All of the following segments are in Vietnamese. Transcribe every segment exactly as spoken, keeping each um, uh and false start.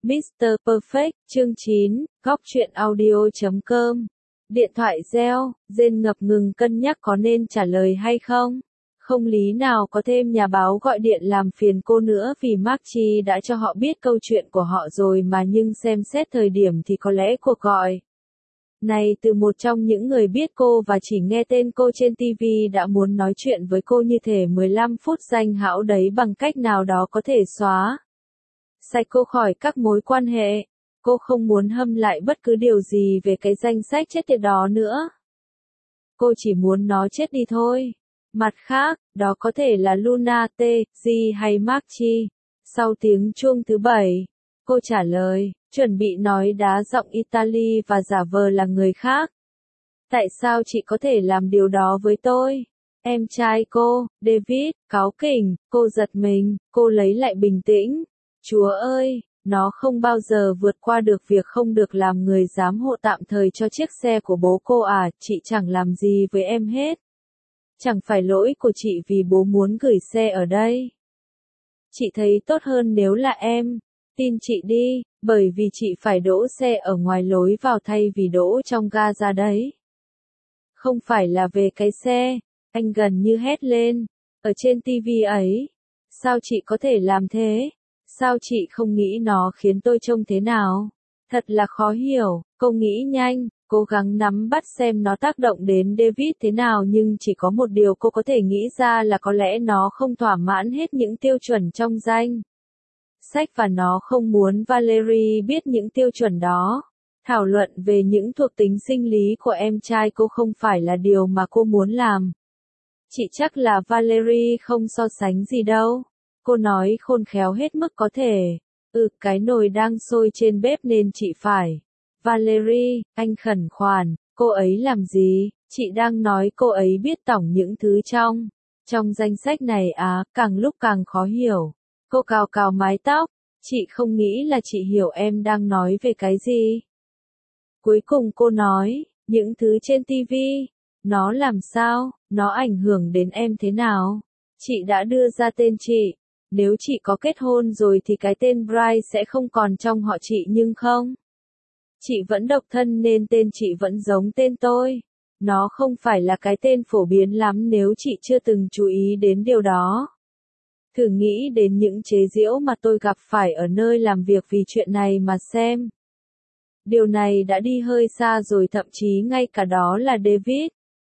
mít tơ Perfect, chương chín, góc truyện audio chấm com. Điện thoại reo, Jane ngập ngừng cân nhắc có nên trả lời hay không. Không lý nào có thêm nhà báo gọi điện làm phiền cô nữa vì Marky đã cho họ biết câu chuyện của họ rồi mà, nhưng xem xét thời điểm thì có lẽ cuộc gọi này từ một trong những người biết cô và chỉ nghe tên cô trên ti vi đã muốn nói chuyện với cô như thể mười lăm phút danh hão đấy bằng cách nào đó có thể xóa sạch cô khỏi các mối quan hệ. Cô không muốn hâm lại bất cứ điều gì về cái danh sách chết tiệt đó nữa. Cô chỉ muốn nó chết đi thôi. Mặt khác, đó có thể là Luna, T, G hay Marky. Sau tiếng chuông thứ bảy, cô trả lời, chuẩn bị nói đá giọng Italy và giả vờ là người khác. Tại sao chị có thể làm điều đó với tôi? Em trai cô, David, cáu kỉnh, cô giật mình, cô lấy lại bình tĩnh. Chúa ơi, nó không bao giờ vượt qua được việc không được làm người giám hộ tạm thời cho chiếc xe của bố cô à, chị chẳng làm gì với em hết. Chẳng phải lỗi của chị vì bố muốn gửi xe ở đây. Chị thấy tốt hơn nếu là em, tin chị đi, bởi vì chị phải đỗ xe ở ngoài lối vào thay vì đỗ trong ga ra đấy. Không phải là về cái xe, anh gần như hét lên, ở trên ti vi ấy. Sao chị có thể làm thế? Sao chị không nghĩ nó khiến tôi trông thế nào? Thật là khó hiểu, cô nghĩ nhanh, cố gắng nắm bắt xem nó tác động đến David thế nào, nhưng chỉ có một điều cô có thể nghĩ ra là có lẽ nó không thỏa mãn hết những tiêu chuẩn trong danh sách và nó không muốn Valerie biết những tiêu chuẩn đó. Thảo luận về những thuộc tính sinh lý của em trai cô không phải là điều mà cô muốn làm. Chị chắc là Valerie không so sánh gì đâu. Cô nói khôn khéo hết mức có thể. Ừ, cái nồi đang sôi trên bếp nên chị phải. Valerie, anh khẩn khoản, cô ấy làm gì? Chị đang nói cô ấy biết tổng những thứ trong. Trong danh sách này á, càng lúc càng khó hiểu. Cô cào cào mái tóc. Chị không nghĩ là chị hiểu em đang nói về cái gì. Cuối cùng cô nói, những thứ trên ti vi. Nó làm sao? Nó ảnh hưởng đến em thế nào? Chị đã đưa ra tên chị. Nếu chị có kết hôn rồi thì cái tên Bryce sẽ không còn trong họ chị, nhưng không. Chị vẫn độc thân nên tên chị vẫn giống tên tôi. Nó không phải là cái tên phổ biến lắm nếu chị chưa từng chú ý đến điều đó. Thử nghĩ đến những chế giễu mà tôi gặp phải ở nơi làm việc vì chuyện này mà xem. Điều này đã đi hơi xa rồi, thậm chí ngay cả đó là David.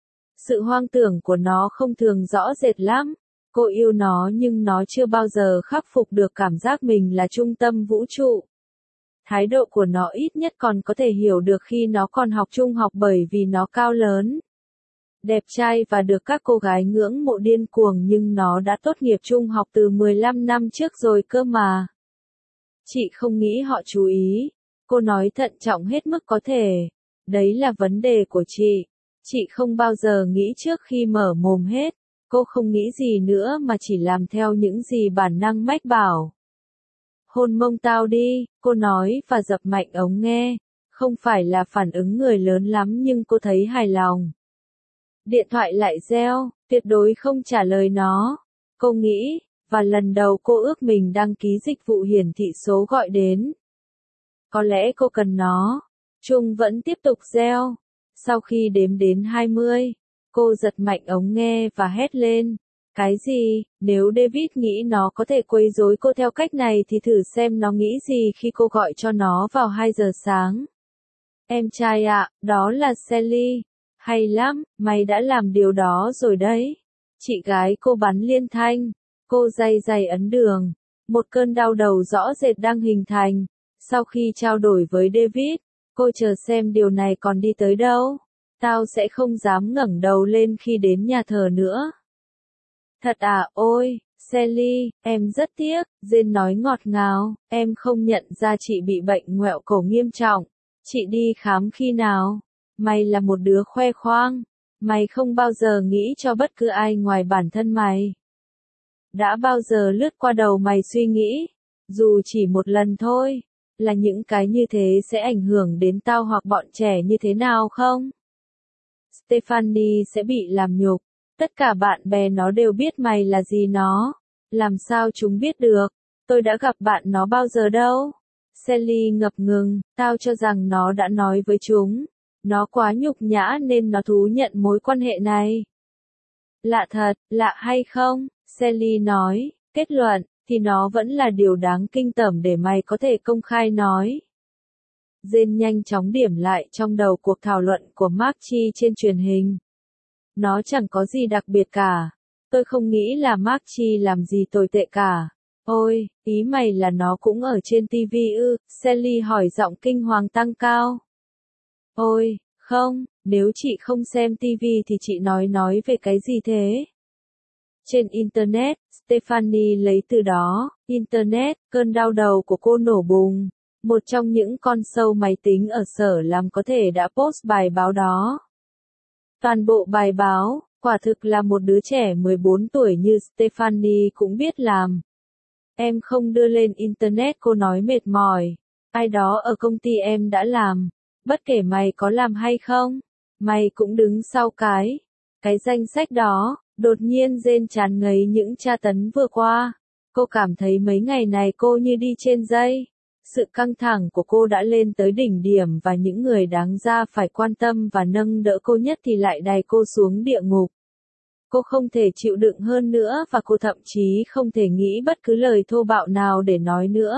Sự hoang tưởng của nó không thường rõ rệt lắm. Cô yêu nó nhưng nó chưa bao giờ khắc phục được cảm giác mình là trung tâm vũ trụ. Thái độ của nó ít nhất còn có thể hiểu được khi nó còn học trung học, bởi vì nó cao lớn, đẹp trai và được các cô gái ngưỡng mộ điên cuồng, nhưng nó đã tốt nghiệp trung học từ mười lăm năm trước rồi cơ mà. Chị không nghĩ họ chú ý. Cô nói thận trọng hết mức có thể. Đấy là vấn đề của chị. Chị không bao giờ nghĩ trước khi mở mồm hết. Cô không nghĩ gì nữa mà chỉ làm theo những gì bản năng mách bảo. Hôn mông tao đi, cô nói và dập mạnh ống nghe. Không phải là phản ứng người lớn lắm nhưng cô thấy hài lòng. Điện thoại lại reo, tuyệt đối không trả lời nó. Cô nghĩ, và lần đầu cô ước mình đăng ký dịch vụ hiển thị số gọi đến. Có lẽ cô cần nó. Chuông vẫn tiếp tục reo. Sau khi đếm đến hai mươi, cô giật mạnh ống nghe và hét lên. Cái gì? Nếu David nghĩ nó có thể quấy rối cô theo cách này thì thử xem nó nghĩ gì khi cô gọi cho nó vào hai giờ sáng. Em trai ạ, đó là Sally. Hay lắm, mày đã làm điều đó rồi đấy. Chị gái cô bắn liên thanh. Cô day day ấn đường. Một cơn đau đầu rõ rệt đang hình thành. Sau khi trao đổi với David, cô chờ xem điều này còn đi tới đâu. Tao sẽ không dám ngẩng đầu lên khi đến nhà thờ nữa. Thật à, ôi, Sally, em rất tiếc, Jane nói ngọt ngào, em không nhận ra chị bị bệnh ngoẹo cổ nghiêm trọng. Chị đi khám khi nào? Mày là một đứa khoe khoang. Mày không bao giờ nghĩ cho bất cứ ai ngoài bản thân mày. Đã bao giờ lướt qua đầu mày suy nghĩ, dù chỉ một lần thôi, là những cái như thế sẽ ảnh hưởng đến tao hoặc bọn trẻ như thế nào không? Stephanie sẽ bị làm nhục. Tất cả bạn bè nó đều biết mày là gì nó. Làm sao chúng biết được? Tôi đã gặp bạn nó bao giờ đâu. Sally ngập ngừng, tao cho rằng nó đã nói với chúng. Nó quá nhục nhã nên nó thú nhận mối quan hệ này. Lạ thật, lạ hay không? Sally nói, kết luận, thì nó vẫn là điều đáng kinh tởm để mày có thể công khai nói. Jane nhanh chóng điểm lại trong đầu cuộc thảo luận của Mark Chi trên truyền hình. Nó chẳng có gì đặc biệt cả. Tôi không nghĩ là Mark Chi làm gì tồi tệ cả. Ôi, ý mày là nó cũng ở trên ti vi ư? Sally hỏi giọng kinh hoàng tăng cao. Ôi, không, nếu chị không xem ti vi thì chị nói nói về cái gì thế? Trên Internet, Stephanie lấy từ đó, Internet, cơn đau đầu của cô nổ bùng. Một trong những con sâu máy tính ở sở làm có thể đã post bài báo đó. Toàn bộ bài báo, quả thực là một đứa trẻ mười bốn tuổi như Stephanie cũng biết làm. Em không đưa lên Internet, cô nói mệt mỏi. Ai đó ở công ty em đã làm. Bất kể mày có làm hay không, mày cũng đứng sau cái. Cái danh sách đó, đột nhiên Jane tràn ngấy những tra tấn vừa qua. Cô cảm thấy mấy ngày này cô như đi trên dây. Sự căng thẳng của cô đã lên tới đỉnh điểm và những người đáng ra phải quan tâm và nâng đỡ cô nhất thì lại đày cô xuống địa ngục. Cô không thể chịu đựng hơn nữa và cô thậm chí không thể nghĩ bất cứ lời thô bạo nào để nói nữa.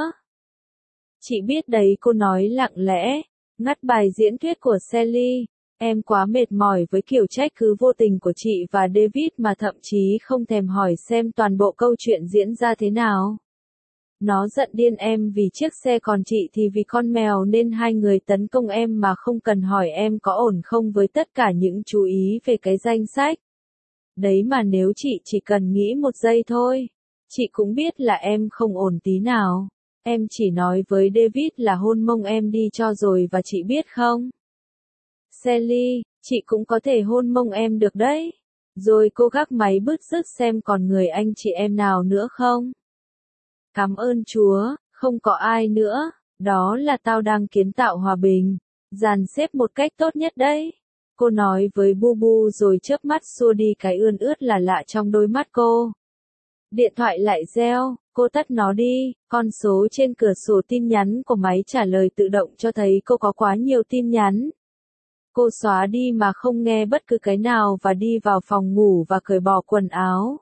Chị biết đấy, cô nói lặng lẽ, ngắt bài diễn thuyết của Sally. Em quá mệt mỏi với kiểu trách cứ vô tình của chị và David mà thậm chí không thèm hỏi xem toàn bộ câu chuyện diễn ra thế nào. Nó giận điên em vì chiếc xe, còn chị thì vì con mèo, nên hai người tấn công em mà không cần hỏi em có ổn không với tất cả những chú ý về cái danh sách. Đấy mà nếu chị chỉ cần nghĩ một giây thôi, chị cũng biết là em không ổn tí nào. Em chỉ nói với David là hôn mông em đi cho rồi và chị biết không? Sally, chị cũng có thể hôn mông em được đấy. Rồi cô gác máy bứt rứt xem còn người anh chị em nào nữa không? Cảm ơn Chúa, không có ai nữa. Đó là tao đang kiến tạo hòa bình, dàn xếp một cách tốt nhất đấy. Cô nói với Bubu rồi chớp mắt xua đi cái ươn ướt là lạ trong đôi mắt cô. Điện thoại lại reo, cô tắt nó đi. Con số trên cửa sổ tin nhắn của máy trả lời tự động cho thấy cô có quá nhiều tin nhắn. Cô xóa đi mà không nghe bất cứ cái nào và đi vào phòng ngủ và cởi bỏ quần áo.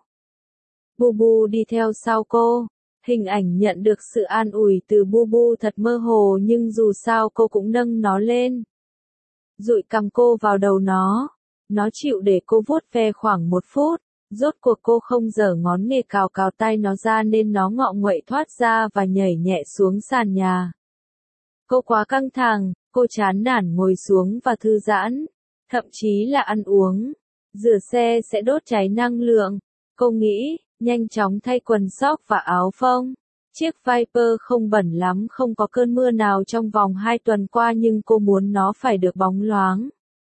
Bubu đi theo sau cô. Hình ảnh nhận được sự an ủi từ Bubu thật mơ hồ, nhưng dù sao cô cũng nâng nó lên. Dụi cằm cô vào đầu nó. Nó chịu để cô vuốt ve khoảng một phút. Rốt cuộc cô không giở ngón nghề cào cào tay nó ra nên nó ngọ nguậy thoát ra và nhảy nhẹ xuống sàn nhà. Cô quá căng thẳng, cô chán nản ngồi xuống và thư giãn. Thậm chí là ăn uống. Rửa xe sẽ đốt cháy năng lượng. Cô nghĩ, nhanh chóng thay quần sóc và áo phông. Chiếc Viper không bẩn lắm, không có cơn mưa nào trong vòng hai tuần qua, nhưng cô muốn nó phải được bóng loáng.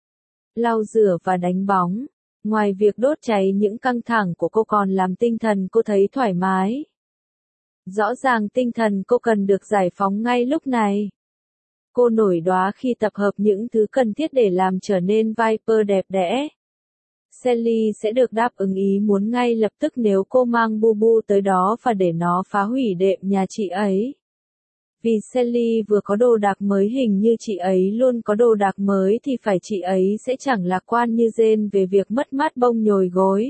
Lau rửa và đánh bóng. Ngoài việc đốt cháy những căng thẳng của cô còn làm tinh thần cô thấy thoải mái. Rõ ràng tinh thần cô cần được giải phóng ngay lúc này. Cô nổi đoá khi tập hợp những thứ cần thiết để làm trở nên Viper đẹp đẽ. Sally sẽ được đáp ứng ý muốn ngay lập tức nếu cô mang Bubu tới đó và để nó phá hủy đệm nhà chị ấy. Vì Sally vừa có đồ đạc mới, hình như chị ấy luôn có đồ đạc mới, thì phải chị ấy sẽ chẳng lạc quan như Jane về việc mất mát bông nhồi gối.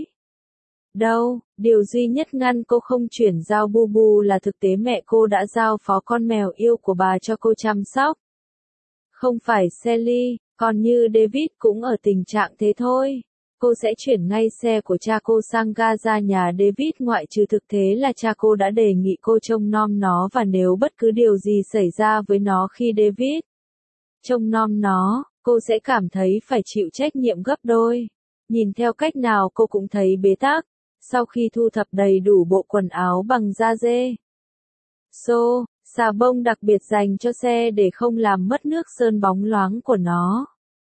Đâu, điều duy nhất ngăn cô không chuyển giao Bubu là thực tế mẹ cô đã giao phó con mèo yêu của bà cho cô chăm sóc. Không phải Sally, còn như David cũng ở tình trạng thế thôi. Cô sẽ chuyển ngay xe của cha cô sang Gaza nhà David, ngoại trừ thực tế là cha cô đã đề nghị cô trông nom nó, và nếu bất cứ điều gì xảy ra với nó khi David trông nom nó, cô sẽ cảm thấy phải chịu trách nhiệm gấp đôi. Nhìn theo cách nào cô cũng thấy bế tắc. Sau khi thu thập đầy đủ bộ quần áo bằng da dê, xô, xà bông đặc biệt dành cho xe để không làm mất nước sơn bóng loáng của nó,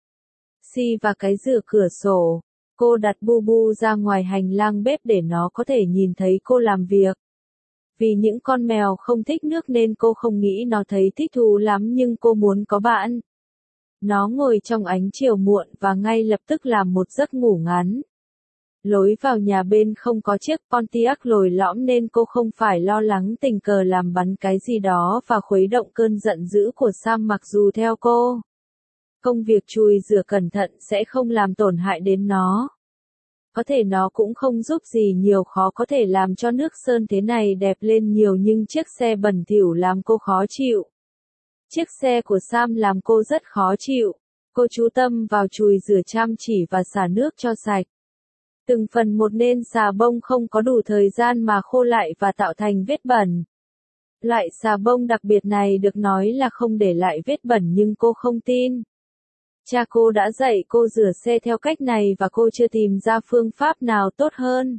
xi và cái rửa cửa sổ, cô đặt Bubu ra ngoài hành lang bếp để nó có thể nhìn thấy cô làm việc. Vì những con mèo không thích nước nên cô không nghĩ nó thấy thích thú lắm, nhưng cô muốn có bạn. Nó ngồi trong ánh chiều muộn và ngay lập tức làm một giấc ngủ ngắn. Lối vào nhà bên không có chiếc Pontiac lồi lõm nên cô không phải lo lắng tình cờ làm bắn cái gì đó và khuấy động cơn giận dữ của Sam mặc dù theo cô. Công việc chùi rửa cẩn thận sẽ không làm tổn hại đến nó. Có thể nó cũng không giúp gì nhiều, khó có thể làm cho nước sơn thế này đẹp lên nhiều, nhưng chiếc xe bẩn thỉu làm cô khó chịu. Chiếc xe của Sam làm cô rất khó chịu. Cô chú tâm vào chùi rửa chăm chỉ và xả nước cho sạch. Từng phần một nên xà bông không có đủ thời gian mà khô lại và tạo thành vết bẩn. Loại xà bông đặc biệt này được nói là không để lại vết bẩn nhưng cô không tin. Cha cô đã dạy cô rửa xe theo cách này và cô chưa tìm ra phương pháp nào tốt hơn.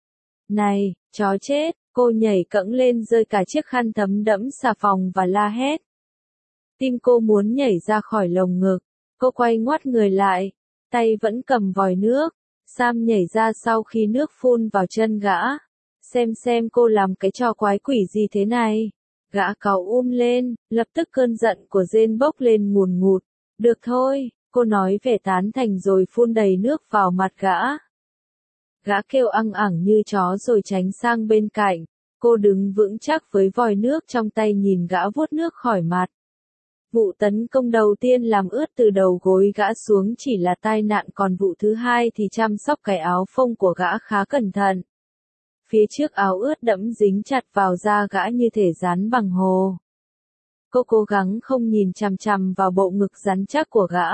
Này, chó chết, cô nhảy cẫng lên rơi cả chiếc khăn thấm đẫm xà phòng và la hét. Tim cô muốn nhảy ra khỏi lồng ngực. Cô quay ngoắt người lại, tay vẫn cầm vòi nước. Sam nhảy ra sau khi nước phun vào chân gã. Xem xem cô làm cái trò quái quỷ gì thế này. Gã cáu um lên, lập tức cơn giận của Jane bốc lên ngùn ngụt. Được thôi, cô nói vẻ tán thành rồi phun đầy nước vào mặt gã. Gã kêu ăng ẳng như chó rồi tránh sang bên cạnh. Cô đứng vững chắc với vòi nước trong tay nhìn gã vuốt nước khỏi mặt. Vụ tấn công đầu tiên làm ướt từ đầu gối gã xuống chỉ là tai nạn, còn vụ thứ hai thì chăm sóc cái áo phông của gã khá cẩn thận. Phía trước áo ướt đẫm dính chặt vào da gã như thể dán bằng hồ. Cô cố gắng không nhìn chằm chằm vào bộ ngực rắn chắc của gã.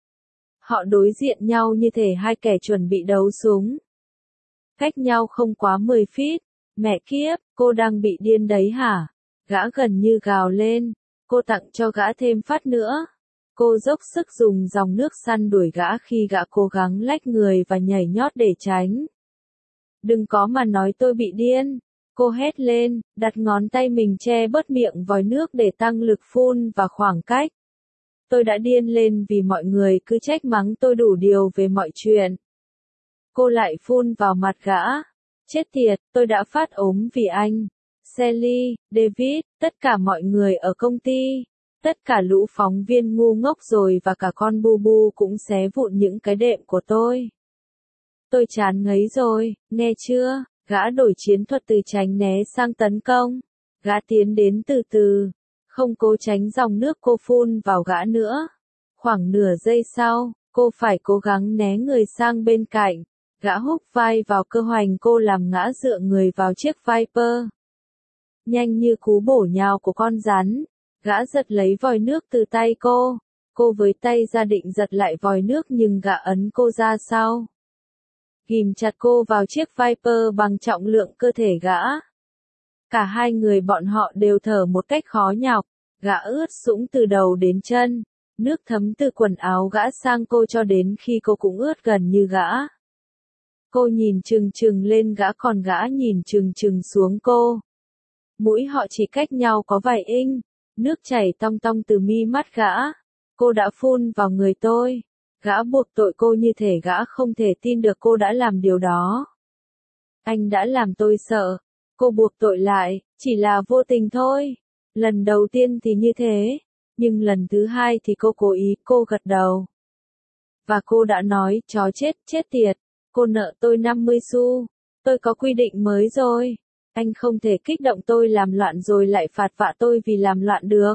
Họ đối diện nhau như thể hai kẻ chuẩn bị đấu súng. Cách nhau không quá mười feet. Mẹ kiếp, cô đang bị điên đấy hả? Gã gần như gào lên. Cô tặng cho gã thêm phát nữa. Cô dốc sức dùng dòng nước săn đuổi gã khi gã cố gắng lách người và nhảy nhót để tránh. Đừng có mà nói tôi bị điên. Cô hét lên, đặt ngón tay mình che bớt miệng vòi nước để tăng lực phun và khoảng cách. Tôi đã điên lên vì mọi người cứ trách mắng tôi đủ điều về mọi chuyện. Cô lại phun vào mặt gã. Chết tiệt, tôi đã phát ốm vì anh. Sally, David, tất cả mọi người ở công ty, tất cả lũ phóng viên ngu ngốc rồi và cả con bu bu cũng xé vụn những cái đệm của tôi. Tôi chán ngấy rồi, nghe chưa? Gã đổi chiến thuật từ tránh né sang tấn công. Gã tiến đến từ từ, không cố tránh dòng nước cô phun vào gã nữa. Khoảng nửa giây sau, cô phải cố gắng né người sang bên cạnh. Gã húc vai vào cơ hoành cô làm ngã dựa người vào chiếc Viper. Nhanh như cú bổ nhào của con rắn, gã giật lấy vòi nước từ tay cô. Cô với tay ra định giật lại vòi nước nhưng gã ấn cô ra sau. Ghìm chặt cô vào chiếc Viper bằng trọng lượng cơ thể gã. Cả hai người bọn họ đều thở một cách khó nhọc. Gã ướt sũng từ đầu đến chân. Nước thấm từ quần áo gã sang cô cho đến khi cô cũng ướt gần như gã. Cô nhìn chừng chừng lên gã còn gã nhìn chừng chừng xuống cô. Mũi họ chỉ cách nhau có vài inch. Nước chảy tong tong từ mi mắt gã. Cô đã phun vào người tôi. Gã buộc tội cô như thể gã không thể tin được cô đã làm điều đó. Anh đã làm tôi sợ. Cô buộc tội lại, chỉ là vô tình thôi. Lần đầu tiên thì như thế. Nhưng lần thứ hai thì cô cố ý, cô gật đầu. Và cô đã nói, chó chết, chết tiệt. Cô nợ tôi năm mươi xu. Tôi có quy định mới rồi. Anh không thể kích động tôi làm loạn rồi lại phạt vạ tôi vì làm loạn được.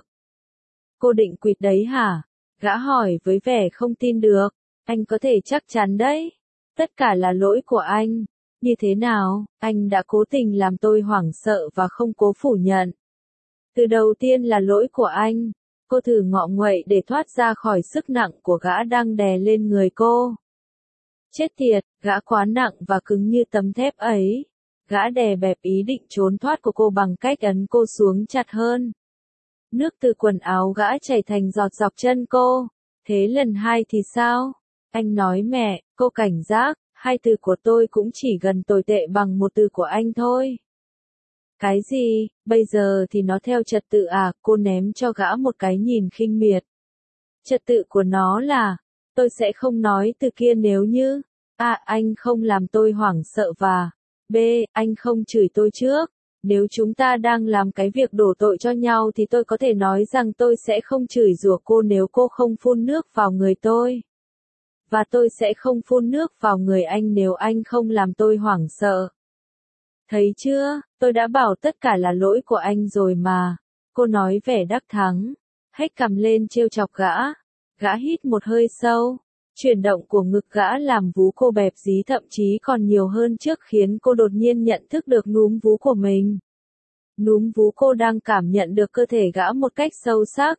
Cô định quỵt đấy hả? Gã hỏi với vẻ không tin được. Anh có thể chắc chắn đấy. Tất cả là lỗi của anh. Như thế nào, anh đã cố tình làm tôi hoảng sợ và không cố phủ nhận. Từ đầu tiên là lỗi của anh. Cô thử ngọ nguậy để thoát ra khỏi sức nặng của gã đang đè lên người cô. Chết tiệt, gã quá nặng và cứng như tấm thép ấy. Gã đè bẹp ý định trốn thoát của cô bằng cách ấn cô xuống chặt hơn. Nước từ quần áo gã chảy thành giọt dọc chân cô. Thế lần hai thì sao? Anh nói mẹ, cô cảnh giác, hai từ của tôi cũng chỉ gần tồi tệ bằng một từ của anh thôi. Cái gì, bây giờ thì nó theo trật tự à? Cô ném cho gã một cái nhìn khinh miệt. Trật tự của nó là, tôi sẽ không nói từ kia nếu như, a, anh không làm tôi hoảng sợ và, b, anh không chửi tôi trước. Nếu chúng ta đang làm cái việc đổ tội cho nhau thì tôi có thể nói rằng tôi sẽ không chửi rủa cô nếu cô không phun nước vào người tôi. Và tôi sẽ không phun nước vào người anh nếu anh không làm tôi hoảng sợ. Thấy chưa, tôi đã bảo tất cả là lỗi của anh rồi mà. Cô nói vẻ đắc thắng. Hét cầm lên trêu chọc gã. Gã hít một hơi sâu. Chuyển động của ngực gã làm vú cô bẹp dí thậm chí còn nhiều hơn trước khiến cô đột nhiên nhận thức được núm vú của mình. Núm vú cô đang cảm nhận được cơ thể gã một cách sâu sắc.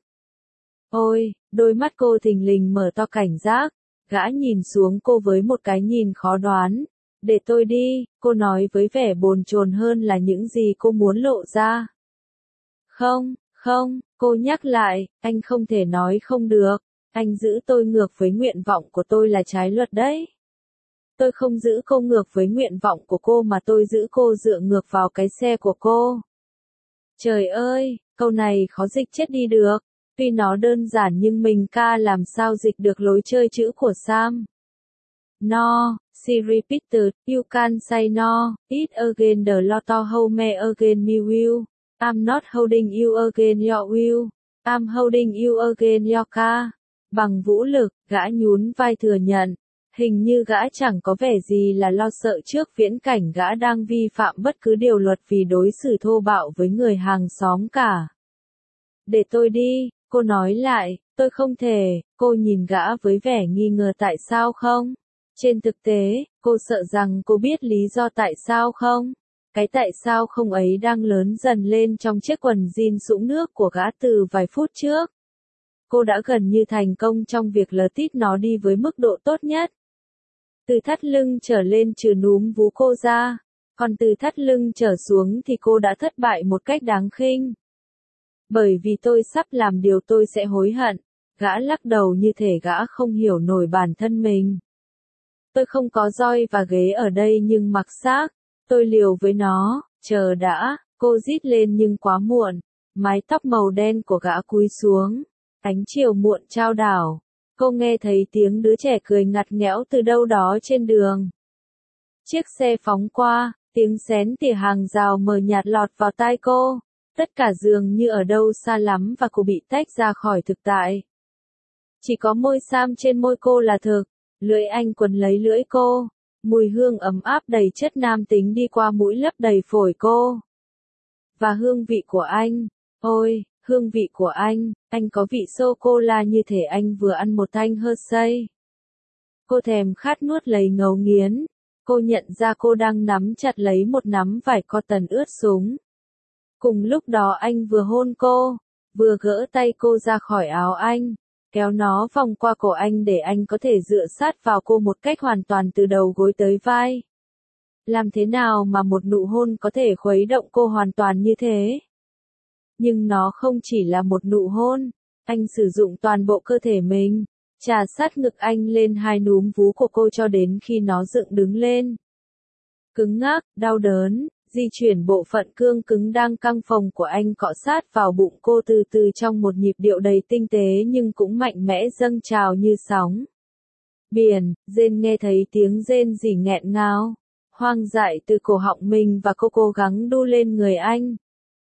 Ôi, đôi mắt cô thình lình mở to cảnh giác. Gã nhìn xuống cô với một cái nhìn khó đoán. Để tôi đi, cô nói với vẻ bồn chồn hơn là những gì cô muốn lộ ra. Không, không, cô nhắc lại, anh không thể nói không được. Anh giữ tôi ngược với nguyện vọng của tôi là trái luật đấy. Tôi không giữ cô ngược với nguyện vọng của cô mà tôi giữ cô dựa ngược vào cái xe của cô. Trời ơi, câu này khó dịch chết đi được. Tuy nó đơn giản nhưng mình ca làm sao dịch được lối chơi chữ của Sam. No, she repeated, you can say no, it again the lotto hold me again me will. I'm not holding you again your will. I'm holding you again your car. Bằng vũ lực, gã nhún vai thừa nhận. Hình như gã chẳng có vẻ gì là lo sợ trước viễn cảnh gã đang vi phạm bất cứ điều luật vì đối xử thô bạo với người hàng xóm cả. Để tôi đi, cô nói lại, tôi không thể, cô nhìn gã với vẻ nghi ngờ tại sao không? Trên thực tế, cô sợ rằng cô biết lý do tại sao không? Cái tại sao không ấy đang lớn dần lên trong chiếc quần jean sũng nước của gã từ vài phút trước. Cô đã gần như thành công trong việc lờ tít nó đi với mức độ tốt nhất. Từ thắt lưng trở lên trừ núm vú cô ra, còn từ thắt lưng trở xuống thì cô đã thất bại một cách đáng khinh. Bởi vì tôi sắp làm điều tôi sẽ hối hận, gã lắc đầu như thể gã không hiểu nổi bản thân mình. Tôi không có roi và ghế ở đây nhưng mặc xác, tôi liều với nó, chờ đã, cô rít lên nhưng quá muộn, mái tóc màu đen của gã cúi xuống, ánh chiều muộn trao đảo, cô nghe thấy tiếng đứa trẻ cười ngặt nghẽo từ đâu đó trên đường. Chiếc xe phóng qua, tiếng xén tỉa hàng rào mờ nhạt lọt vào tai cô, tất cả dường như ở đâu xa lắm và cô bị tách ra khỏi thực tại. Chỉ có môi Sam trên môi cô là thực. Lưỡi anh quấn lấy lưỡi cô, mùi hương ấm áp đầy chất nam tính đi qua mũi lấp đầy phổi cô. Và hương vị của anh, ôi, hương vị của anh, anh có vị sô-cô-la như thể anh vừa ăn một thanh Hershey. Cô thèm khát nuốt lấy ngấu nghiến, cô nhận ra cô đang nắm chặt lấy một nắm vải cotton ướt sũng. Cùng lúc đó anh vừa hôn cô, vừa gỡ tay cô ra khỏi áo anh. Kéo nó vòng qua cổ anh để anh có thể dựa sát vào cô một cách hoàn toàn từ đầu gối tới vai. Làm thế nào mà một nụ hôn có thể khuấy động cô hoàn toàn như thế? Nhưng nó không chỉ là một nụ hôn, anh sử dụng toàn bộ cơ thể mình, chà sát ngực anh lên hai núm vú của cô cho đến khi nó dựng đứng lên. Cứng ngắc, đau đớn. Di chuyển bộ phận cương cứng đang căng phồng của anh cọ sát vào bụng cô từ từ trong một nhịp điệu đầy tinh tế nhưng cũng mạnh mẽ dâng trào như sóng. Biển, rên nghe thấy tiếng rên rỉ nghẹn ngào, hoang dại từ cổ họng mình và cô cố gắng đu lên người anh.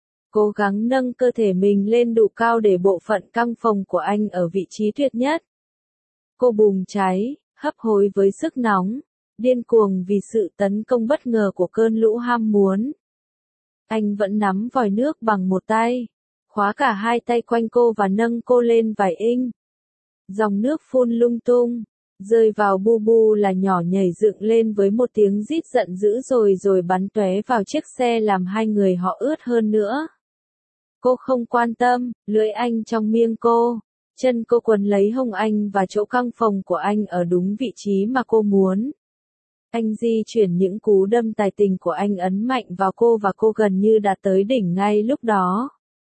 Cố gắng nâng cơ thể mình lên đủ cao để bộ phận căng phồng của anh ở vị trí tuyệt nhất. Cô bùng cháy, hấp hối với sức nóng. Điên cuồng vì sự tấn công bất ngờ của cơn lũ ham muốn. Anh vẫn nắm vòi nước bằng một tay, khóa cả hai tay quanh cô và nâng cô lên vài inch. Dòng nước phun lung tung, rơi vào bu bu là nhỏ nhảy dựng lên với một tiếng rít giận dữ rồi rồi bắn tóe vào chiếc xe làm hai người họ ướt hơn nữa. Cô không quan tâm, lưỡi anh trong miệng cô, chân cô quấn lấy hông anh và chỗ căng phồng của anh ở đúng vị trí mà cô muốn. Anh di chuyển những cú đâm tài tình của anh ấn mạnh vào cô và cô gần như đạt tới đỉnh ngay lúc đó.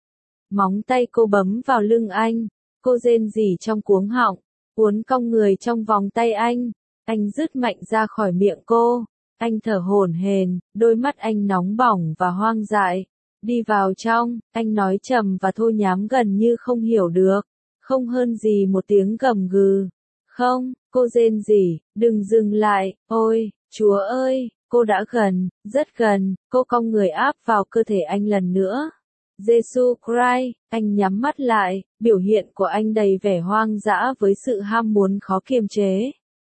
Móng tay cô bấm vào lưng anh, cô rên rỉ trong cuống họng, uốn cong người trong vòng tay anh, anh dứt mạnh ra khỏi miệng cô, anh thở hổn hển, đôi mắt anh nóng bỏng và hoang dại. Đi vào trong, anh nói trầm và thô nhám gần như không hiểu được, không hơn gì một tiếng gầm gừ. Không, cô rên rỉ, đừng dừng lại, ôi, Chúa ơi, cô đã gần, rất gần, cô cong người áp vào cơ thể anh lần nữa. Jesus Christ, anh nhắm mắt lại, biểu hiện của anh đầy vẻ hoang dã với sự ham muốn khó kiềm chế.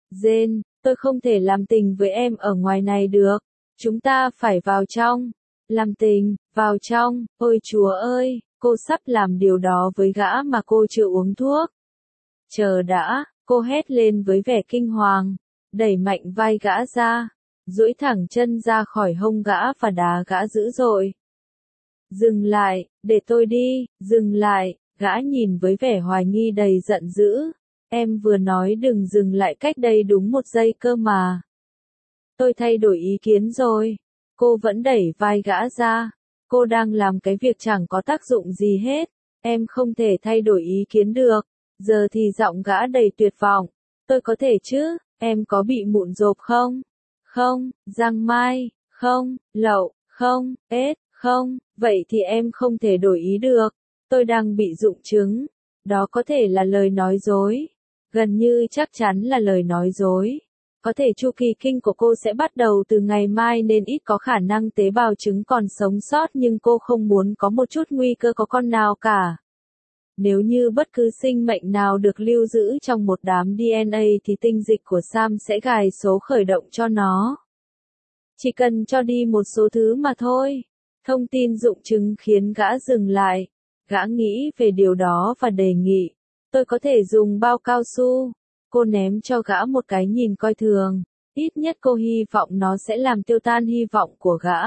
Jane, tôi không thể làm tình với em ở ngoài này được. Chúng ta phải vào trong. Làm tình, vào trong, ôi Chúa ơi, cô sắp làm điều đó với gã mà cô chưa uống thuốc. Chờ đã, cô hét lên với vẻ kinh hoàng, đẩy mạnh vai gã ra, duỗi thẳng chân ra khỏi hông gã và đá gã dữ dội. Dừng lại, để tôi đi, dừng lại, gã nhìn với vẻ hoài nghi đầy giận dữ. Em vừa nói đừng dừng lại cách đây đúng một giây cơ mà. Tôi thay đổi ý kiến rồi. Cô vẫn đẩy vai gã ra. Cô đang làm cái việc chẳng có tác dụng gì hết. Em không thể thay đổi ý kiến được. Giờ thì giọng gã đầy tuyệt vọng. Tôi có thể chứ, em có bị mụn rộp không? Không, giang mai, không, lậu, không, ết, không, vậy thì em không thể đổi ý được. Tôi đang bị rụng trứng. Đó có thể là lời nói dối. Gần như chắc chắn là lời nói dối. Có thể chu kỳ kinh của cô sẽ bắt đầu từ ngày mai nên ít có khả năng tế bào trứng còn sống sót, nhưng cô không muốn có một chút nguy cơ có con nào cả. Nếu như bất cứ sinh mệnh nào được lưu giữ trong một đám đê en a thì tinh dịch của Sam sẽ gài số khởi động cho nó. Chỉ cần cho đi một số thứ mà thôi. Thông tin dụng chứng khiến gã dừng lại. Gã nghĩ về điều đó và đề nghị. Tôi có thể dùng bao cao su. Cô ném cho gã một cái nhìn coi thường. Ít nhất cô hy vọng nó sẽ làm tiêu tan hy vọng của gã.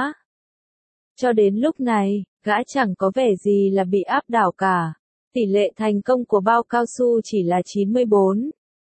Cho đến lúc này, gã chẳng có vẻ gì là bị áp đảo cả. Tỷ lệ thành công của bao cao su chỉ là chín mươi bốn.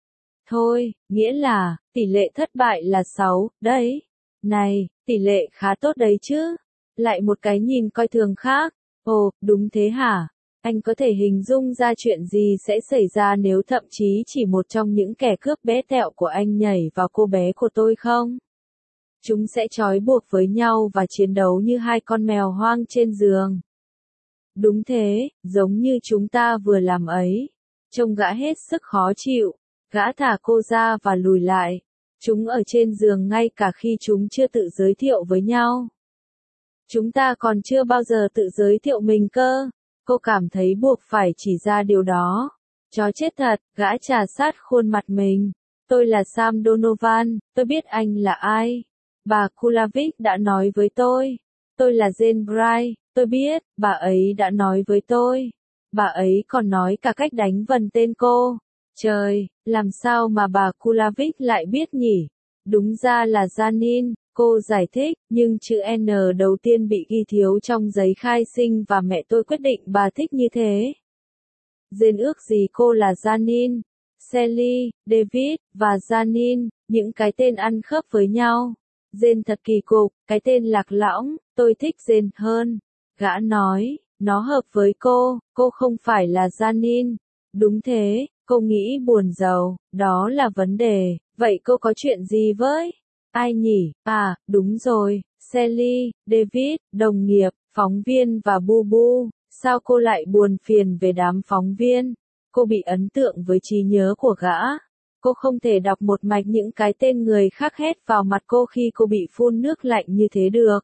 Thôi, nghĩa là, tỷ lệ thất bại là sáu, đấy. Này, tỷ lệ khá tốt đấy chứ. Lại một cái nhìn coi thường khác. Ồ, đúng thế hả? Anh có thể hình dung ra chuyện gì sẽ xảy ra nếu thậm chí chỉ một trong những kẻ cướp bé tẹo của anh nhảy vào cô bé của tôi không? Chúng sẽ trói buộc với nhau và chiến đấu như hai con mèo hoang trên giường. Đúng thế, giống như chúng ta vừa làm ấy. Trông gã hết sức khó chịu. Gã thả cô ra và lùi lại. Chúng ở trên giường ngay cả khi chúng chưa tự giới thiệu với nhau. Chúng ta còn chưa bao giờ tự giới thiệu mình cơ. Cô cảm thấy buộc phải chỉ ra điều đó. Chó chết thật, gã trà sát khuôn mặt mình. Tôi là Sam Donovan, tôi biết anh là ai. Bà Kulavik đã nói với tôi. Tôi là Jane Bright, tôi biết, bà ấy đã nói với tôi. Bà ấy còn nói cả cách đánh vần tên cô. Trời, làm sao mà bà Kulavik lại biết nhỉ? Đúng ra là Janine. Cô giải thích, nhưng chữ N đầu tiên bị ghi thiếu trong giấy khai sinh và mẹ tôi quyết định bà thích như thế. Jane ước gì cô là Janine, Sally, David, và Janine, những cái tên ăn khớp với nhau. Jane thật kỳ cục, cái tên lạc lõng, tôi thích Jane hơn. Gã nói, nó hợp với cô, cô không phải là Janine. Đúng thế, cô nghĩ buồn giàu, đó là vấn đề, vậy cô có chuyện gì với? Ai nhỉ? À, đúng rồi, Sally, David, đồng nghiệp, phóng viên và Bu Bu. Sao cô lại buồn phiền về đám phóng viên? Cô bị ấn tượng với trí nhớ của gã. Cô không thể đọc một mạch những cái tên người khác hét vào mặt cô khi cô bị phun nước lạnh như thế được.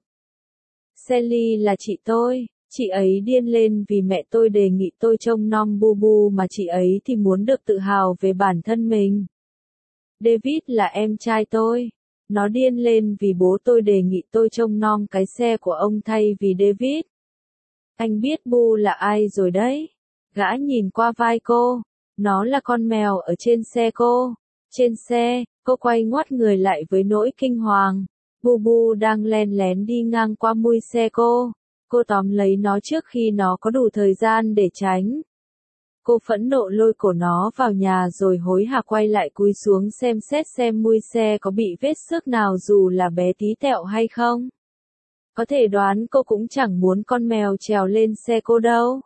Sally là chị tôi. Chị ấy điên lên vì mẹ tôi đề nghị tôi trông nom Bu Bu, mà chị ấy thì muốn được tự hào về bản thân mình. David là em trai tôi. Nó điên lên vì bố tôi đề nghị tôi trông nom cái xe của ông thay vì David. Anh biết Bu là ai rồi đấy. Gã nhìn qua vai cô. Nó là con mèo ở trên xe cô. Trên xe, cô quay ngoắt người lại với nỗi kinh hoàng. Bu Bu đang len lén đi ngang qua mui xe cô. Cô tóm lấy nó trước khi nó có đủ thời gian để tránh. Cô phẫn nộ lôi cổ nó vào nhà rồi hối hả quay lại cúi xuống xem xét xem mui xe có bị vết xước nào dù là bé tí tẹo hay không. Có thể đoán cô cũng chẳng muốn con mèo trèo lên xe cô đâu.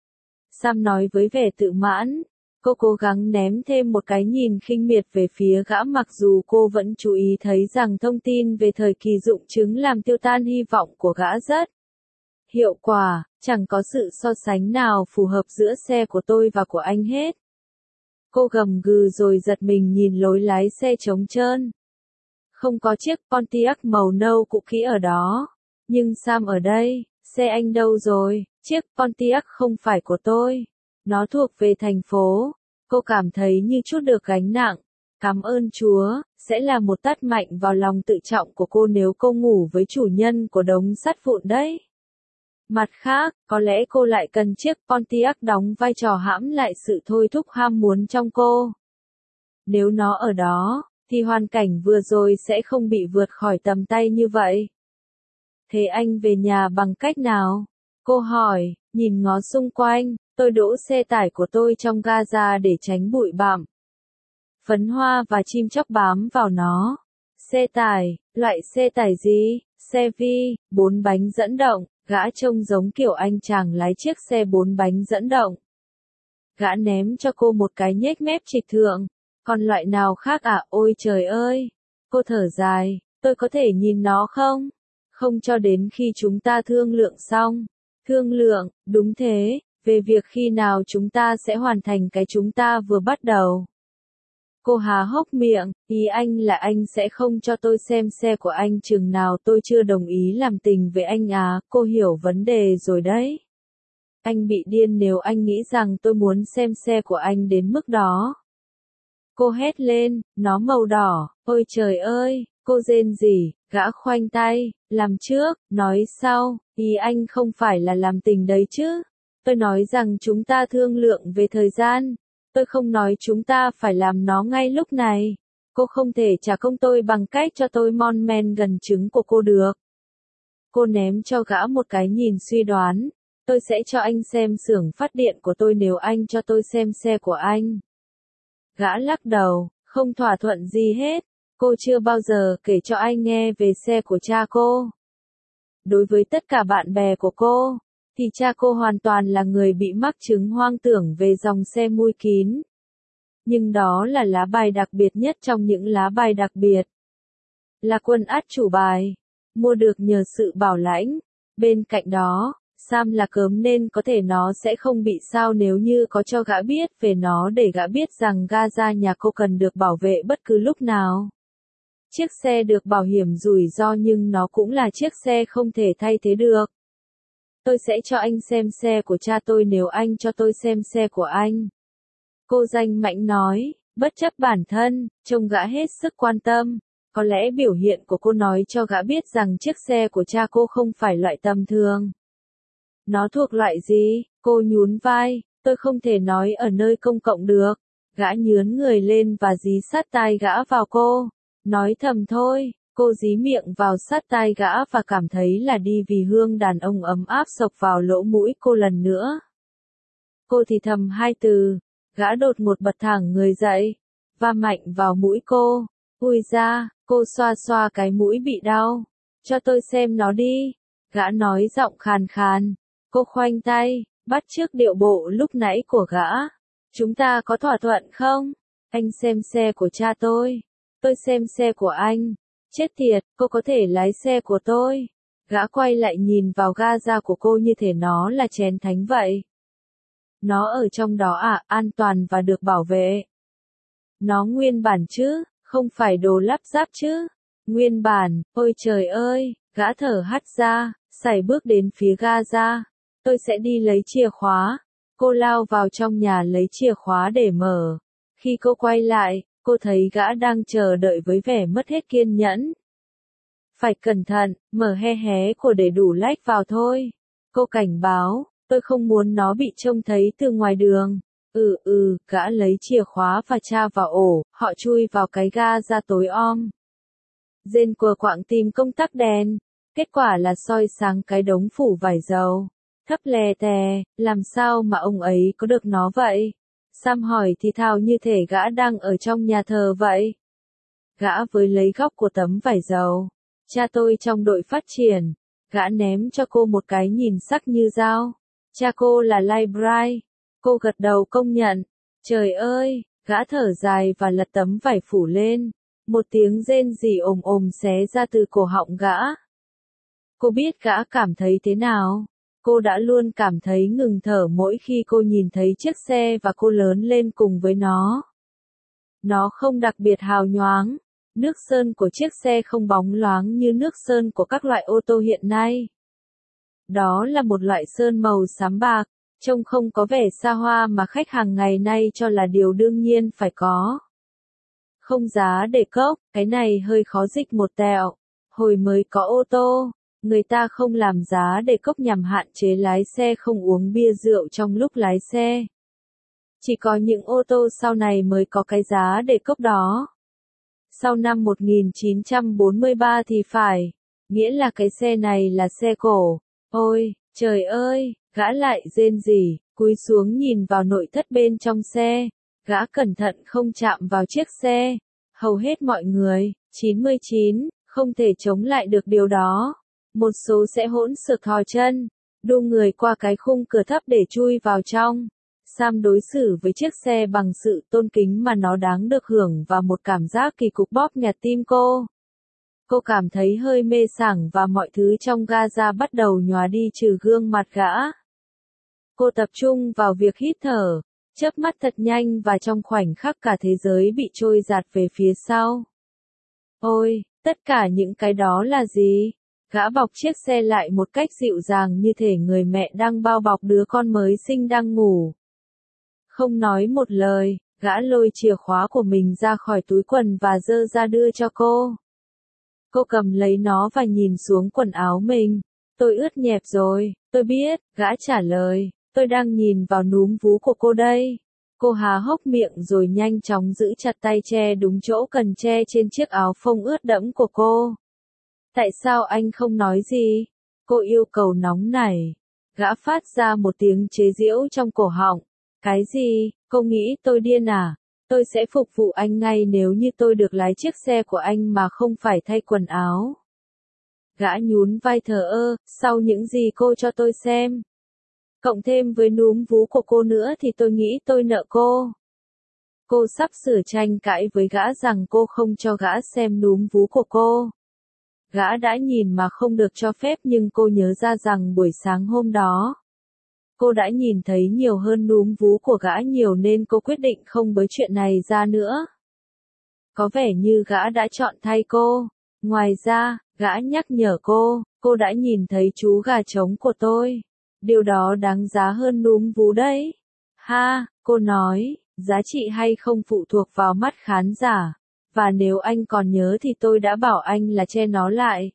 Sam nói với vẻ tự mãn. Cô cố gắng ném thêm một cái nhìn khinh miệt về phía gã, mặc dù cô vẫn chú ý thấy rằng thông tin về thời kỳ dụng chứng làm tiêu tan hy vọng của gã rất hiệu quả, chẳng có sự so sánh nào phù hợp giữa xe của tôi và của anh hết. Cô gầm gừ rồi giật mình nhìn lối lái xe trống trơn. Không có chiếc Pontiac màu nâu cũ kỹ ở đó. Nhưng Sam ở đây, xe anh đâu rồi? Chiếc Pontiac không phải của tôi. Nó thuộc về thành phố. Cô cảm thấy như chút được gánh nặng. Cảm ơn Chúa, sẽ là một tát mạnh vào lòng tự trọng của cô nếu cô ngủ với chủ nhân của đống sắt vụn đấy. Mặt khác, có lẽ cô lại cần chiếc Pontiac đóng vai trò hãm lại sự thôi thúc ham muốn trong cô. Nếu nó ở đó, thì hoàn cảnh vừa rồi sẽ không bị vượt khỏi tầm tay như vậy. Thế anh về nhà bằng cách nào? Cô hỏi, nhìn ngó xung quanh, tôi đỗ xe tải của tôi trong gaza để tránh bụi bặm. Phấn hoa và chim chóc bám vào nó. Xe tải, loại xe tải gì? Xe vi, bốn bánh dẫn động, gã trông giống kiểu anh chàng lái chiếc xe bốn bánh dẫn động. Gã ném cho cô một cái nhếch mép trịch thượng. Còn loại nào khác à? Ôi trời ơi! Cô thở dài, tôi có thể nhìn nó không? Không cho đến khi chúng ta thương lượng xong. Thương lượng, đúng thế, về việc khi nào chúng ta sẽ hoàn thành cái chúng ta vừa bắt đầu. Cô há hốc miệng, ý anh là anh sẽ không cho tôi xem xe của anh chừng nào tôi chưa đồng ý làm tình với anh à, cô hiểu vấn đề rồi đấy. Anh bị điên nếu anh nghĩ rằng tôi muốn xem xe của anh đến mức đó. Cô hét lên, nó màu đỏ, ôi trời ơi, cô rên rỉ, gã khoanh tay, làm trước, nói sau, ý anh không phải là làm tình đấy chứ. Tôi nói rằng chúng ta thương lượng về thời gian. Tôi không nói chúng ta phải làm nó ngay lúc này. Cô không thể trả công tôi bằng cách cho tôi mon men gần trứng của cô được. Cô ném cho gã một cái nhìn suy đoán. Tôi sẽ cho anh xem xưởng phát điện của tôi nếu anh cho tôi xem xe của anh. Gã lắc đầu, không thỏa thuận gì hết. Cô chưa bao giờ kể cho anh nghe về xe của cha cô. Đối với tất cả bạn bè của cô, thì cha cô hoàn toàn là người bị mắc chứng hoang tưởng về dòng xe mui kín. Nhưng đó là lá bài đặc biệt nhất trong những lá bài đặc biệt. Là quân át chủ bài, mua được nhờ sự bảo lãnh. Bên cạnh đó, Sam là cớm nên có thể nó sẽ không bị sao nếu như có cho gã biết về nó để gã biết rằng Gaza nhà cô cần được bảo vệ bất cứ lúc nào. Chiếc xe được bảo hiểm rủi ro nhưng nó cũng là chiếc xe không thể thay thế được. Tôi sẽ cho anh xem xe của cha tôi nếu anh cho tôi xem xe của anh. Cô danh mãnh nói, bất chấp bản thân, trông gã hết sức quan tâm. Có lẽ biểu hiện của cô nói cho gã biết rằng chiếc xe của cha cô không phải loại tầm thường. Nó thuộc loại gì? Cô nhún vai, tôi không thể nói ở nơi công cộng được. Gã nhướn người lên và dí sát tai gã vào cô. Nói thầm thôi, cô dí miệng vào sát tai gã và cảm thấy là đi vì hương đàn ông ấm áp xộc vào lỗ mũi cô lần nữa. Cô thì thầm hai từ, gã đột ngột bật thẳng người dậy, va mạnh vào mũi cô. Ui da, cô xoa xoa cái mũi bị đau. Cho tôi xem nó đi. Gã nói giọng khàn khàn. Cô khoanh tay, bắt chước điệu bộ lúc nãy của gã. Chúng ta có thỏa thuận không? Anh xem xe của cha tôi. Tôi xem xe của anh. Chết tiệt, cô có thể lái xe của tôi. Gã quay lại nhìn vào Gaza của cô như thể nó là chén thánh vậy. Nó ở trong đó à, an toàn và được bảo vệ. Nó nguyên bản chứ, không phải đồ lắp ráp chứ. Nguyên bản, ôi trời ơi, gã thở hắt ra, sải bước đến phía Gaza. Tôi sẽ đi lấy chìa khóa. Cô lao vào trong nhà lấy chìa khóa để mở. Khi cô quay lại, cô thấy gã đang chờ đợi với vẻ mất hết kiên nhẫn. Phải cẩn thận, mở he hé của để đủ lách vào thôi. Cô cảnh báo, tôi không muốn nó bị trông thấy từ ngoài đường. Ừ ừ, gã lấy chìa khóa và tra vào ổ, họ chui vào cái ga ra tối om. Dên quờ quạng tìm công tắc đèn. Kết quả là soi sáng cái đống phủ vải dầu. Thấp lè tè, làm sao mà ông ấy có được nó vậy? Sam hỏi thì thào như thể gã đang ở trong nhà thờ vậy. Gã với lấy góc của tấm vải dầu. Cha tôi trong đội phát triển. Gã ném cho cô một cái nhìn sắc như dao. Cha cô là Lai Brai. Cô gật đầu công nhận. Trời ơi, gã thở dài và lật tấm vải phủ lên. Một tiếng rên rỉ ồm ồm xé ra từ cổ họng gã. Cô biết gã cảm thấy thế nào? Cô đã luôn cảm thấy ngừng thở mỗi khi cô nhìn thấy chiếc xe và cô lớn lên cùng với nó. Nó không đặc biệt hào nhoáng. Nước sơn của chiếc xe không bóng loáng như nước sơn của các loại ô tô hiện nay. Đó là một loại sơn màu xám bạc, trông không có vẻ xa hoa mà khách hàng ngày nay cho là điều đương nhiên phải có. Không giá để cốc, cái này hơi khó dịch một tẹo. Hồi mới có ô tô, người ta không làm giá để cốc nhằm hạn chế lái xe không uống bia rượu trong lúc lái xe. Chỉ có những ô tô sau này mới có cái giá để cốc đó. Sau năm một nghìn chín trăm bốn mươi ba thì phải, nghĩa là cái xe này là xe cổ. Ôi, trời ơi, gã lại rên rỉ, cúi xuống nhìn vào nội thất bên trong xe. Gã cẩn thận không chạm vào chiếc xe. Hầu hết mọi người, chín mươi chín, không thể chống lại được điều đó. Một số sẽ hỗn xược thò chân, đu người qua cái khung cửa thấp để chui vào trong. Sam đối xử với chiếc xe bằng sự tôn kính mà nó đáng được hưởng và một cảm giác kỳ cục bóp nghẹt tim cô. Cô cảm thấy hơi mê sảng và mọi thứ trong Gaza bắt đầu nhòa đi trừ gương mặt gã. Cô tập trung vào việc hít thở, chớp mắt thật nhanh và trong khoảnh khắc cả thế giới bị trôi dạt về phía sau. Ôi, tất cả những cái đó là gì? Gã bọc chiếc xe lại một cách dịu dàng như thể người mẹ đang bao bọc đứa con mới sinh đang ngủ. Không nói một lời, gã lôi chìa khóa của mình ra khỏi túi quần và giơ ra đưa cho cô. Cô cầm lấy nó và nhìn xuống quần áo mình. Tôi ướt nhẹp rồi, tôi biết, gã trả lời, tôi đang nhìn vào núm vú của cô đây. Cô há hốc miệng rồi nhanh chóng giữ chặt tay che đúng chỗ cần che trên chiếc áo phông ướt đẫm của cô. Tại sao anh không nói gì? Cô yêu cầu nóng nảy. Gã phát ra một tiếng chế giễu trong cổ họng. Cái gì? Cô nghĩ tôi điên à? Tôi sẽ phục vụ anh ngay nếu như tôi được lái chiếc xe của anh mà không phải thay quần áo. Gã nhún vai thờ ơ, sau những gì cô cho tôi xem. Cộng thêm với núm vú của cô nữa thì tôi nghĩ tôi nợ cô. Cô sắp sửa tranh cãi với gã rằng cô không cho gã xem núm vú của cô. Gã đã nhìn mà không được cho phép nhưng cô nhớ ra rằng buổi sáng hôm đó, cô đã nhìn thấy nhiều hơn núm vú của gã nhiều nên cô quyết định không bới chuyện này ra nữa. Có vẻ như gã đã chọn thay cô. Ngoài ra, gã nhắc nhở cô, cô đã nhìn thấy chú gà trống của tôi. Điều đó đáng giá hơn núm vú đấy. Ha, cô nói, giá trị hay không phụ thuộc vào mắt khán giả. Và nếu anh còn nhớ thì tôi đã bảo anh là che nó lại.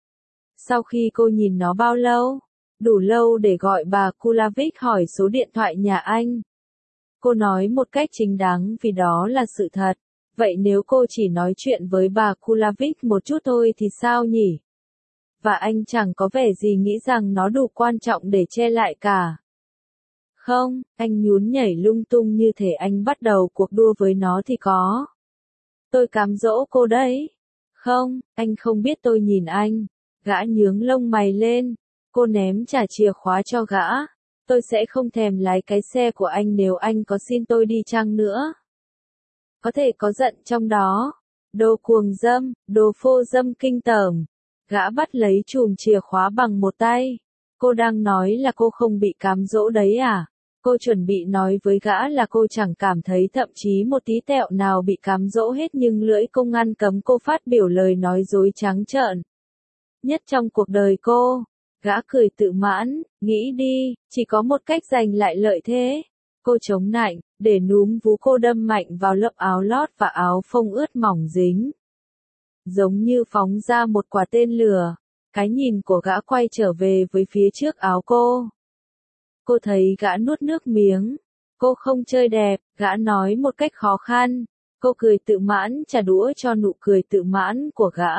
Sau khi cô nhìn nó bao lâu? Đủ lâu để gọi bà Kulavik hỏi số điện thoại nhà anh. Cô nói một cách chính đáng vì đó là sự thật. Vậy nếu cô chỉ nói chuyện với bà Kulavik một chút thôi thì sao nhỉ? Và anh chẳng có vẻ gì nghĩ rằng nó đủ quan trọng để che lại cả. Không, anh nhún nhảy lung tung như thể anh bắt đầu cuộc đua với nó thì có. Tôi cám dỗ cô đấy. Không, anh không biết tôi nhìn anh. Gã nhướng lông mày lên. Cô ném trả chìa khóa cho gã. Tôi sẽ không thèm lái cái xe của anh nếu anh có xin tôi đi chăng nữa. Có thể có giận trong đó. Đồ cuồng dâm, đồ phô dâm kinh tởm. Gã bắt lấy chùm chìa khóa bằng một tay. Cô đang nói là cô không bị cám dỗ đấy à? Cô chuẩn bị nói với gã là cô chẳng cảm thấy thậm chí một tí tẹo nào bị cám dỗ hết nhưng lưỡi cô ngăn cấm cô phát biểu lời nói dối trắng trợn nhất trong cuộc đời cô. Gã cười tự mãn, nghĩ đi, chỉ có một cách giành lại lợi thế. Cô chống nạnh, để núm vú cô đâm mạnh vào lớp áo lót và áo phông ướt mỏng dính. Giống như phóng ra một quả tên lửa, cái nhìn của gã quay trở về với phía trước áo cô. Cô thấy gã nuốt nước miếng. Cô không chơi đẹp, gã nói một cách khó khăn. Cô cười tự mãn trả đũa cho nụ cười tự mãn của gã.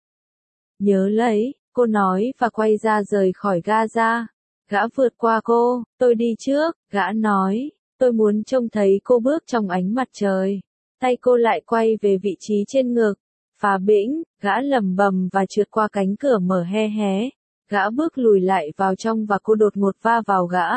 Nhớ lấy, cô nói và quay ra rời khỏi Gaza. Gã vượt qua cô, tôi đi trước, gã nói. Tôi muốn trông thấy cô bước trong ánh mặt trời. Tay cô lại quay về vị trí trên ngực. Phá bĩnh, gã lầm bầm và trượt qua cánh cửa mở he hé. Gã bước lùi lại vào trong và cô đột ngột va vào gã.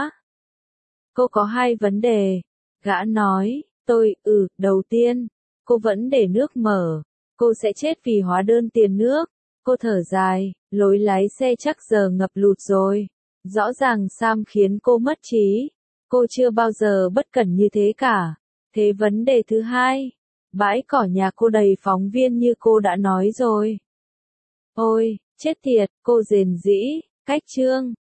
Cô có hai vấn đề. Gã nói, tôi, ừ, đầu tiên, cô vẫn để nước mở. Cô sẽ chết vì hóa đơn tiền nước. Cô thở dài, lối lái xe chắc giờ ngập lụt rồi. Rõ ràng Sam khiến cô mất trí. Cô chưa bao giờ bất cẩn như thế cả. Thế vấn đề thứ hai, bãi cỏ nhà cô đầy phóng viên như cô đã nói rồi. Ôi, chết tiệt, cô rền rĩ, cách chương.